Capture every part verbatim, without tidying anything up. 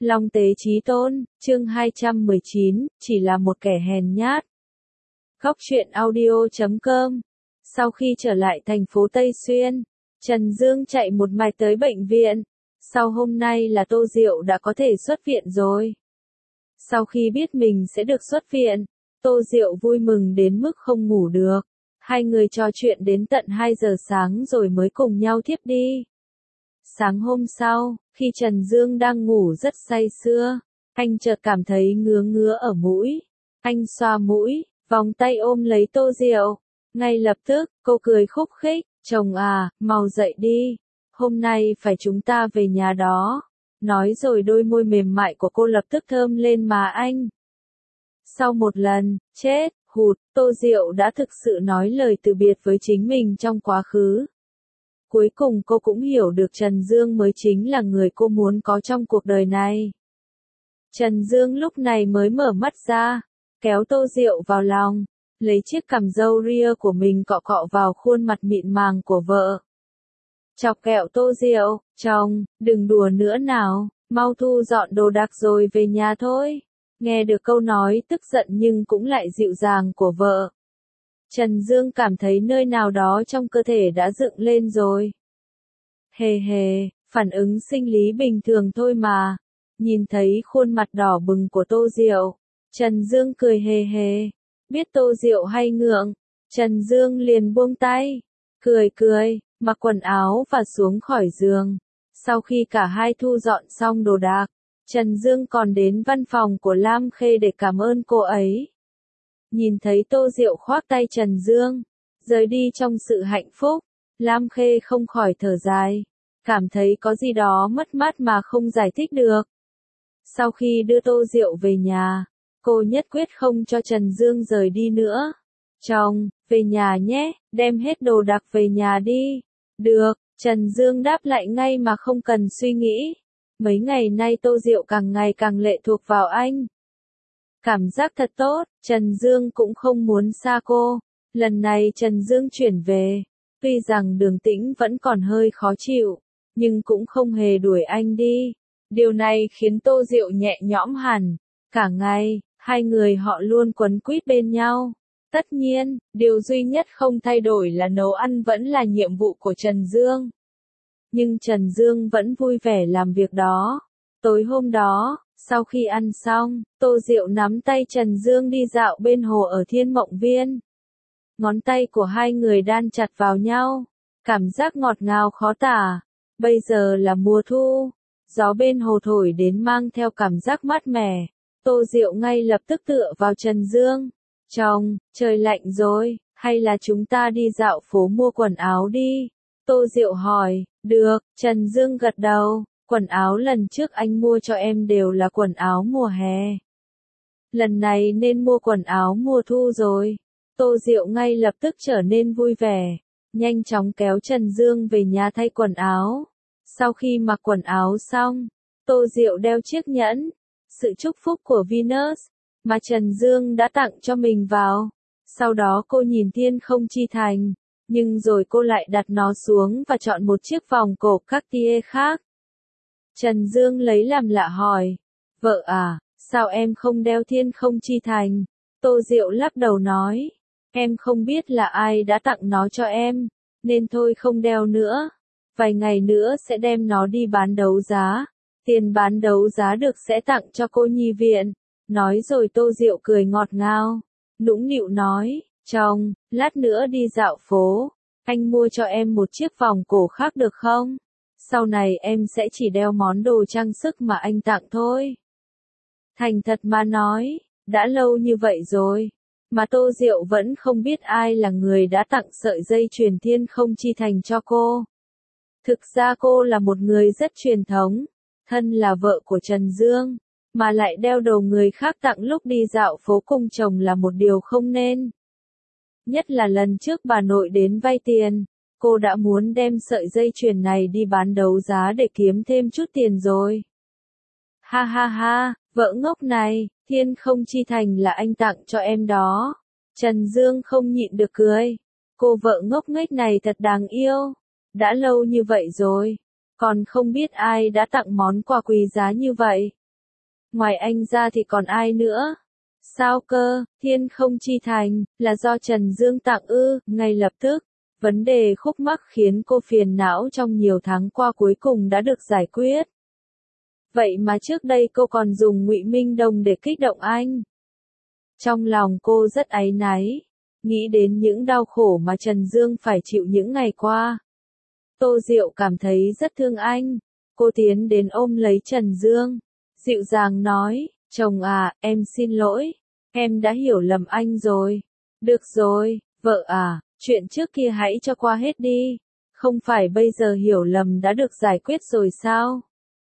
Long tế chí tôn, chương hai trăm mười chín, chỉ là một kẻ hèn nhát. Góc truyện audio chấm com. Sau khi trở lại thành phố Tây Xuyên, Trần Dương chạy một mạch tới bệnh viện. Sau hôm nay là Tô Diệu đã có thể xuất viện rồi. Sau khi biết mình sẽ được xuất viện, Tô Diệu vui mừng đến mức không ngủ được. Hai người trò chuyện đến tận hai giờ sáng rồi mới cùng nhau thiếp đi. Sáng hôm sau, khi Trần Dương đang ngủ rất say sưa, anh chợt cảm thấy ngứa ngứa ở mũi. Anh xoa mũi, vòng tay ôm lấy Tô Diệu. Ngay lập tức, cô cười khúc khích, chồng à, mau dậy đi. Hôm nay phải chúng ta về nhà đó. Nói rồi đôi môi mềm mại của cô lập tức thơm lên má anh. Sau một lần, chết, hụt, Tô Diệu đã thực sự nói lời từ biệt với chính mình trong quá khứ. Cuối cùng cô cũng hiểu được Trần Dương mới chính là người cô muốn có trong cuộc đời này. Trần Dương lúc này mới mở mắt ra, kéo Tô Diệu vào lòng, lấy chiếc cằm râu ria của mình cọ cọ vào khuôn mặt mịn màng của vợ. Chọc kẹo Tô Diệu, chồng, đừng đùa nữa nào, mau thu dọn đồ đạc rồi về nhà thôi. Nghe được câu nói tức giận nhưng cũng lại dịu dàng của vợ, Trần Dương cảm thấy nơi nào đó trong cơ thể đã dựng lên rồi. Hề hề, phản ứng sinh lý bình thường thôi mà. Nhìn thấy khuôn mặt đỏ bừng của Tô Diệu, Trần Dương cười hề hề. Biết Tô Diệu hay ngượng, Trần Dương liền buông tay, cười cười, mặc quần áo và xuống khỏi giường. Sau khi cả hai thu dọn xong đồ đạc, Trần Dương còn đến văn phòng của Lam Khê để cảm ơn cô ấy. Nhìn thấy Tô Diệu khoác tay Trần Dương, rời đi trong sự hạnh phúc, Lam Khê không khỏi thở dài, cảm thấy có gì đó mất mát mà không giải thích được. Sau khi đưa Tô Diệu về nhà, cô nhất quyết không cho Trần Dương rời đi nữa. Chồng, về nhà nhé, đem hết đồ đạc về nhà đi. Được, Trần Dương đáp lại ngay mà không cần suy nghĩ. Mấy ngày nay Tô Diệu càng ngày càng lệ thuộc vào anh. Cảm giác thật tốt, Trần Dương cũng không muốn xa cô. Lần này Trần Dương chuyển về, tuy rằng Đường Tĩnh vẫn còn hơi khó chịu, nhưng cũng không hề đuổi anh đi. Điều này khiến Tô Diệu nhẹ nhõm hẳn. Cả ngày, hai người họ luôn quấn quýt bên nhau. Tất nhiên, điều duy nhất không thay đổi là nấu ăn vẫn là nhiệm vụ của Trần Dương. Nhưng Trần Dương vẫn vui vẻ làm việc đó. Tối hôm đó, sau khi ăn xong, Tô Diệu nắm tay Trần Dương đi dạo bên hồ ở Thiên Mộng Viên. Ngón tay của hai người đan chặt vào nhau, cảm giác ngọt ngào khó tả. Bây giờ là mùa thu, gió bên hồ thổi đến mang theo cảm giác mát mẻ. Tô Diệu ngay lập tức tựa vào Trần Dương. Chồng, trời lạnh rồi, hay là chúng ta đi dạo phố mua quần áo đi? Tô Diệu hỏi. Được, Trần Dương gật đầu. Quần áo lần trước anh mua cho em đều là quần áo mùa hè. Lần này nên mua quần áo mùa thu rồi. Tô Diệu ngay lập tức trở nên vui vẻ, nhanh chóng kéo Trần Dương về nhà thay quần áo. Sau khi mặc quần áo xong, Tô Diệu đeo chiếc nhẫn, sự chúc phúc của Venus, mà Trần Dương đã tặng cho mình vào. Sau đó cô nhìn Thiên Không Chi Thành, nhưng rồi cô lại đặt nó xuống và chọn một chiếc vòng cổ Cartier khác. Trần Dương lấy làm lạ hỏi, vợ à, sao em không đeo Thiên Không Chi Thành? Tô Diệu lắc đầu nói, em không biết là ai đã tặng nó cho em, nên thôi không đeo nữa. Vài ngày nữa sẽ đem nó đi bán đấu giá, tiền bán đấu giá được sẽ tặng cho cô nhi viện. Nói rồi Tô Diệu cười ngọt ngào, nũng nịu nói, chồng, lát nữa đi dạo phố, anh mua cho em một chiếc vòng cổ khác được không? Sau này em sẽ chỉ đeo món đồ trang sức mà anh tặng thôi. Thành thật mà nói, đã lâu như vậy rồi, mà Tô Diệu vẫn không biết ai là người đã tặng sợi dây chuyền Thiên Không Chi Thành cho cô. Thực ra cô là một người rất truyền thống, thân là vợ của Trần Dương, mà lại đeo đồ người khác tặng lúc đi dạo phố cùng chồng là một điều không nên. Nhất là lần trước bà nội đến vay tiền, cô đã muốn đem sợi dây chuyền này đi bán đấu giá để kiếm thêm chút tiền rồi. Ha ha ha, vợ ngốc này, Thiên Không Chi Thành là anh tặng cho em đó. Trần Dương không nhịn được cười. Cô vợ ngốc nghếch này thật đáng yêu. Đã lâu như vậy rồi, còn không biết ai đã tặng món quà quý giá như vậy. Ngoài anh ra thì còn ai nữa? Sao cơ, Thiên Không Chi Thành, là do Trần Dương tặng ư? Ngay lập tức, vấn đề khúc mắc khiến cô phiền não trong nhiều tháng qua cuối cùng đã được giải quyết. Vậy mà trước đây cô còn dùng Ngụy Minh Đồng để kích động anh. Trong lòng cô rất áy náy, nghĩ đến những đau khổ mà Trần Dương phải chịu những ngày qua. Tô Diệu cảm thấy rất thương anh, cô tiến đến ôm lấy Trần Dương, dịu dàng nói, chồng à, em xin lỗi, em đã hiểu lầm anh rồi. Được rồi, vợ à, chuyện trước kia hãy cho qua hết đi, không phải bây giờ hiểu lầm đã được giải quyết rồi sao?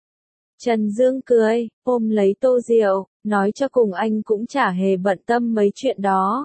Trần Dương cười, ôm lấy Tô Diệu, nói cho cùng anh cũng chả hề bận tâm mấy chuyện đó.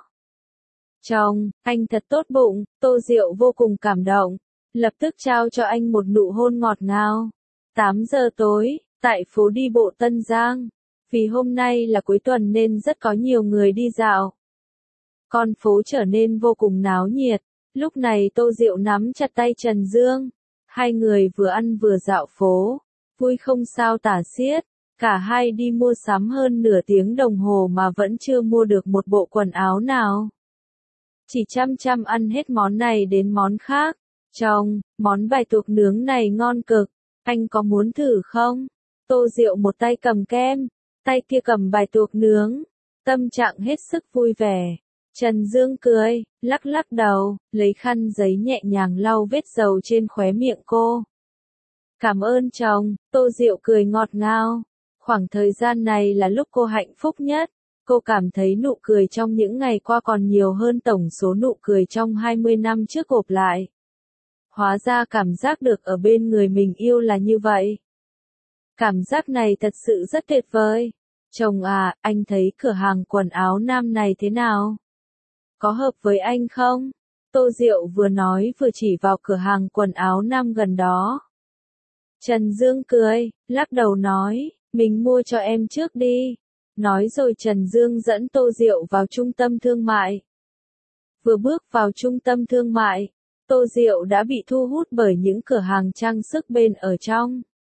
Chồng, anh thật tốt bụng, Tô Diệu vô cùng cảm động, lập tức trao cho anh một nụ hôn ngọt ngào. tám giờ tối, tại phố đi bộ Tân Giang, vì hôm nay là cuối tuần nên rất có nhiều người đi dạo. Con phố trở nên vô cùng náo nhiệt, lúc này Tô Diệu nắm chặt tay Trần Dương, hai người vừa ăn vừa dạo phố, vui không sao tả xiết, cả hai đi mua sắm hơn nửa tiếng đồng hồ mà vẫn chưa mua được một bộ quần áo nào. Chỉ chăm chăm ăn hết món này đến món khác. Chồng, món bài tuộc nướng này ngon cực, anh có muốn thử không? Tô Diệu một tay cầm kem, tay kia cầm bài tuộc nướng, tâm trạng hết sức vui vẻ. Trần Dương cười, lắc lắc đầu, lấy khăn giấy nhẹ nhàng lau vết dầu trên khóe miệng cô. Cảm ơn chồng, Tô Diệu cười ngọt ngào. Khoảng thời gian này là lúc cô hạnh phúc nhất. Cô cảm thấy nụ cười trong những ngày qua còn nhiều hơn tổng số nụ cười trong hai mươi năm trước gộp lại. Hóa ra cảm giác được ở bên người mình yêu là như vậy. Cảm giác này thật sự rất tuyệt vời. Chồng à, anh thấy cửa hàng quần áo nam này thế nào? Có hợp với anh không? Tô Diệu vừa nói vừa chỉ vào cửa hàng quần áo nam gần đó. Trần Dương cười, lắc đầu nói, mình mua cho em trước đi. Nói rồi Trần Dương dẫn Tô Diệu vào trung tâm thương mại. Vừa bước vào trung tâm thương mại, Tô Diệu đã bị thu hút bởi những cửa hàng trang sức bên ở trong.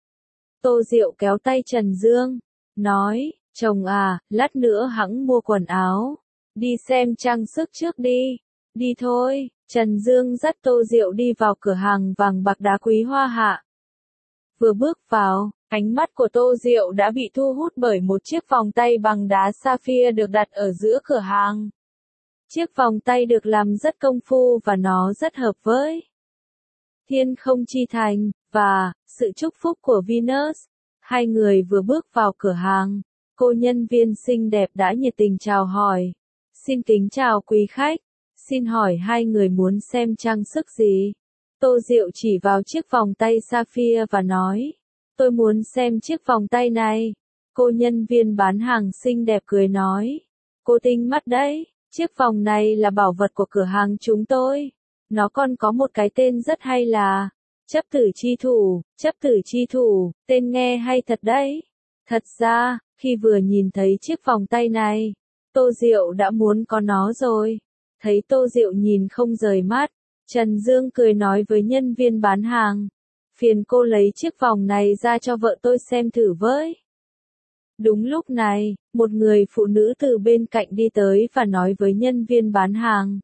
Tô Diệu kéo tay Trần Dương, nói, chồng à, lát nữa hẵng mua quần áo, đi xem trang sức trước đi. Đi thôi, Trần Dương dắt Tô Diệu đi vào cửa hàng vàng bạc đá quý Hoa Hạ. Vừa bước vào, ánh mắt của Tô Diệu đã bị thu hút bởi một chiếc vòng tay bằng đá sapphire được đặt ở giữa cửa hàng. Chiếc vòng tay được làm rất công phu và nó rất hợp với Thiên Không Chi Thành, và sự chúc phúc của Venus. Hai người vừa bước vào cửa hàng, cô nhân viên xinh đẹp đã nhiệt tình chào hỏi. Xin kính chào quý khách, xin hỏi hai người muốn xem trang sức gì? Tô Diệu chỉ vào chiếc vòng tay sapphire và nói, tôi muốn xem chiếc vòng tay này. Cô nhân viên bán hàng xinh đẹp cười nói, cô tinh mắt đấy, chiếc vòng này là bảo vật của cửa hàng chúng tôi. Nó còn có một cái tên rất hay là chấp tử chi thủ, chấp tử chi thủ, tên nghe hay thật đấy. Thật ra, khi vừa nhìn thấy chiếc vòng tay này, Tô Diệu đã muốn có nó rồi. Thấy Tô Diệu nhìn không rời mắt, Trần Dương cười nói với nhân viên bán hàng, phiền cô lấy chiếc vòng này ra cho vợ tôi xem thử với. Đúng lúc này, một người phụ nữ từ bên cạnh đi tới và nói với nhân viên bán hàng,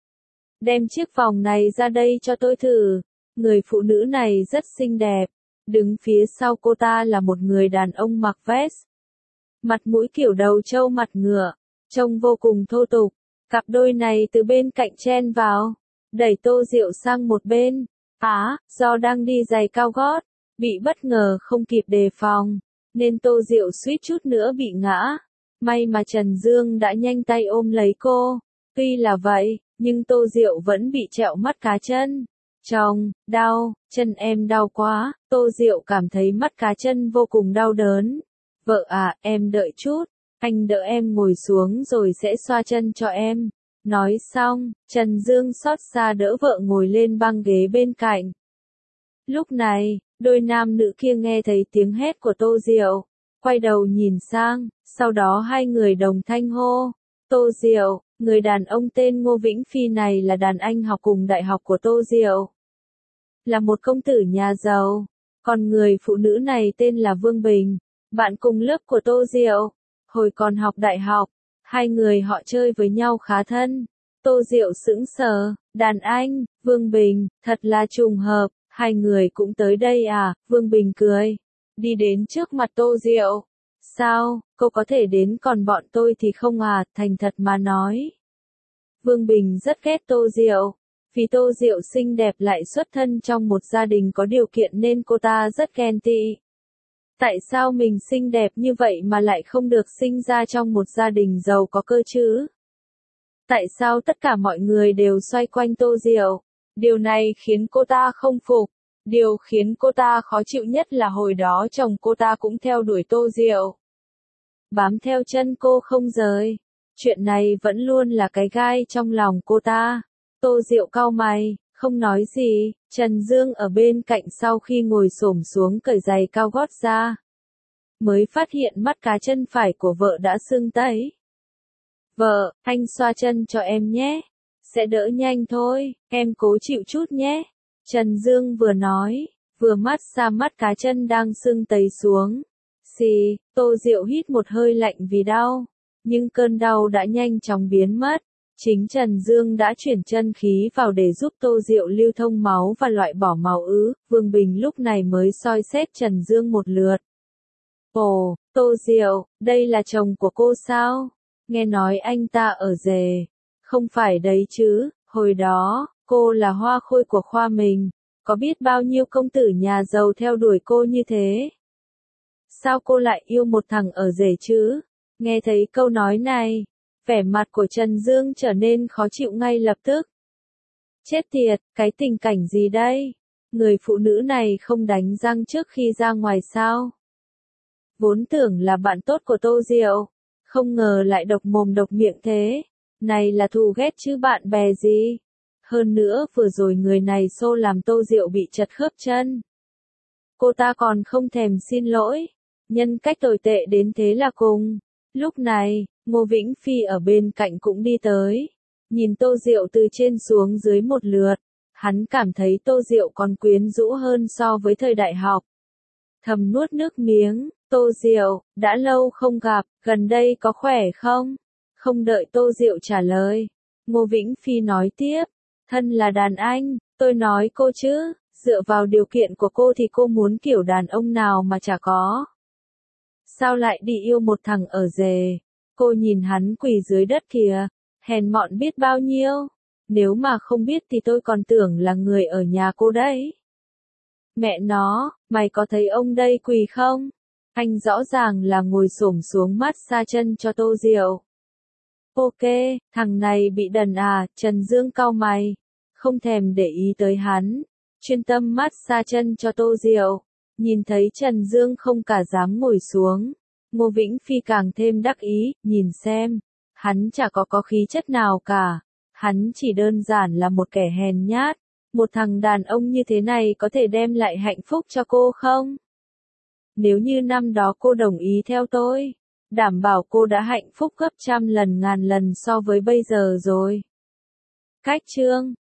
đem chiếc vòng này ra đây cho tôi thử. Người phụ nữ này rất xinh đẹp, đứng phía sau cô ta là một người đàn ông mặc vest, mặt mũi kiểu đầu trâu mặt ngựa, trông vô cùng thô tục. Cặp đôi này từ bên cạnh chen vào, đẩy Tô Diệu sang một bên. Á, do đang đi giày cao gót, bị bất ngờ không kịp đề phòng, nên Tô Diệu suýt chút nữa bị ngã. May mà Trần Dương đã nhanh tay ôm lấy cô. Tuy là vậy, nhưng Tô Diệu vẫn bị trẹo mắt cá chân. Chồng, đau, chân em đau quá. Tô Diệu cảm thấy mắt cá chân vô cùng đau đớn. Vợ à, em đợi chút, anh đỡ em ngồi xuống rồi sẽ xoa chân cho em. Nói xong, Trần Dương xót xa đỡ vợ ngồi lên băng ghế bên cạnh. Lúc này, đôi nam nữ kia nghe thấy tiếng hét của Tô Diệu, quay đầu nhìn sang, sau đó hai người đồng thanh hô, Tô Diệu. Người đàn ông tên Ngô Vĩnh Phi này là đàn anh học cùng đại học của Tô Diệu, là một công tử nhà giàu, còn người phụ nữ này tên là Vương Bình, bạn cùng lớp của Tô Diệu. Hồi còn học đại học, hai người họ chơi với nhau khá thân. Tô Diệu sững sờ, đàn anh, Vương Bình, thật là trùng hợp, hai người cũng tới đây à, Vương Bình cười. Đi đến trước mặt Tô Diệu. Sao, cô có thể đến còn bọn tôi thì không à, thành thật mà nói. Vương Bình rất ghét Tô Diệu. Vì Tô Diệu xinh đẹp lại xuất thân trong một gia đình có điều kiện nên cô ta rất ghen tị. Tại sao mình xinh đẹp như vậy mà lại không được sinh ra trong một gia đình giàu có cơ chứ? Tại sao tất cả mọi người đều xoay quanh Tô Diệu? Điều này khiến cô ta không phục. Điều khiến cô ta khó chịu nhất là hồi đó chồng cô ta cũng theo đuổi Tô Diệu. Bám theo chân cô không rời. Chuyện này vẫn luôn là cái gai trong lòng cô ta. Tô Diệu cau mày, không nói gì. Trần Dương ở bên cạnh sau khi ngồi xổm xuống cởi giày cao gót ra, mới phát hiện mắt cá chân phải của vợ đã sưng tấy. Vợ, anh xoa chân cho em nhé. Sẽ đỡ nhanh thôi, em cố chịu chút nhé. Trần Dương vừa nói, vừa mát xa mắt cá chân đang sưng tấy xuống. Xì, Tô Diệu hít một hơi lạnh vì đau. Nhưng cơn đau đã nhanh chóng biến mất. Chính Trần Dương đã chuyển chân khí vào để giúp Tô Diệu lưu thông máu và loại bỏ máu ứ. Vương Bình lúc này mới soi xét Trần Dương một lượt. Ồ, Tô Diệu, đây là chồng của cô sao? Nghe nói anh ta ở rể. Không phải đấy chứ, hồi đó, cô là hoa khôi của khoa mình. Có biết bao nhiêu công tử nhà giàu theo đuổi cô như thế? Sao cô lại yêu một thằng ở rể chứ? Nghe thấy câu nói này, vẻ mặt của Trần Dương trở nên khó chịu ngay lập tức. Chết tiệt, cái tình cảnh gì đây? Người phụ nữ này không đánh răng trước khi ra ngoài sao? Vốn tưởng là bạn tốt của Tô Diệu, không ngờ lại độc mồm độc miệng thế. Này là thù ghét chứ bạn bè gì? Hơn nữa vừa rồi người này xô làm Tô Diệu bị chật khớp chân. Cô ta còn không thèm xin lỗi. Nhân cách tồi tệ đến thế là cùng. Lúc này, Ngô Vĩnh Phi ở bên cạnh cũng đi tới. Nhìn Tô Diệu từ trên xuống dưới một lượt. Hắn cảm thấy Tô Diệu còn quyến rũ hơn so với thời đại học. Thầm nuốt nước miếng. Tô Diệu, đã lâu không gặp, gần đây có khỏe không? Không đợi Tô Diệu trả lời. Ngô Vĩnh Phi nói tiếp. Thân là đàn anh, tôi nói cô chứ, dựa vào điều kiện của cô thì cô muốn kiểu đàn ông nào mà chả có. Sao lại đi yêu một thằng ở rể? Cô nhìn hắn quỳ dưới đất kìa, hèn mọn biết bao nhiêu. Nếu mà không biết thì tôi còn tưởng là người ở nhà cô đấy. Mẹ nó, mày có thấy ông đây quỳ không? Anh rõ ràng là ngồi xổm xuống mát xa chân cho Tô Diệu. Ok, thằng này bị đần à, Trần Dương cau mày, không thèm để ý tới hắn, chuyên tâm mát xa chân cho Tô Diệu. Nhìn thấy Trần Dương không cả dám ngồi xuống, Ngô Vĩnh Phi càng thêm đắc ý, nhìn xem, hắn chả có có khí chất nào cả, hắn chỉ đơn giản là một kẻ hèn nhát. Một thằng đàn ông như thế này có thể đem lại hạnh phúc cho cô không? Nếu như năm đó cô đồng ý theo tôi, đảm bảo cô đã hạnh phúc gấp trăm lần ngàn lần so với bây giờ rồi. Cách chương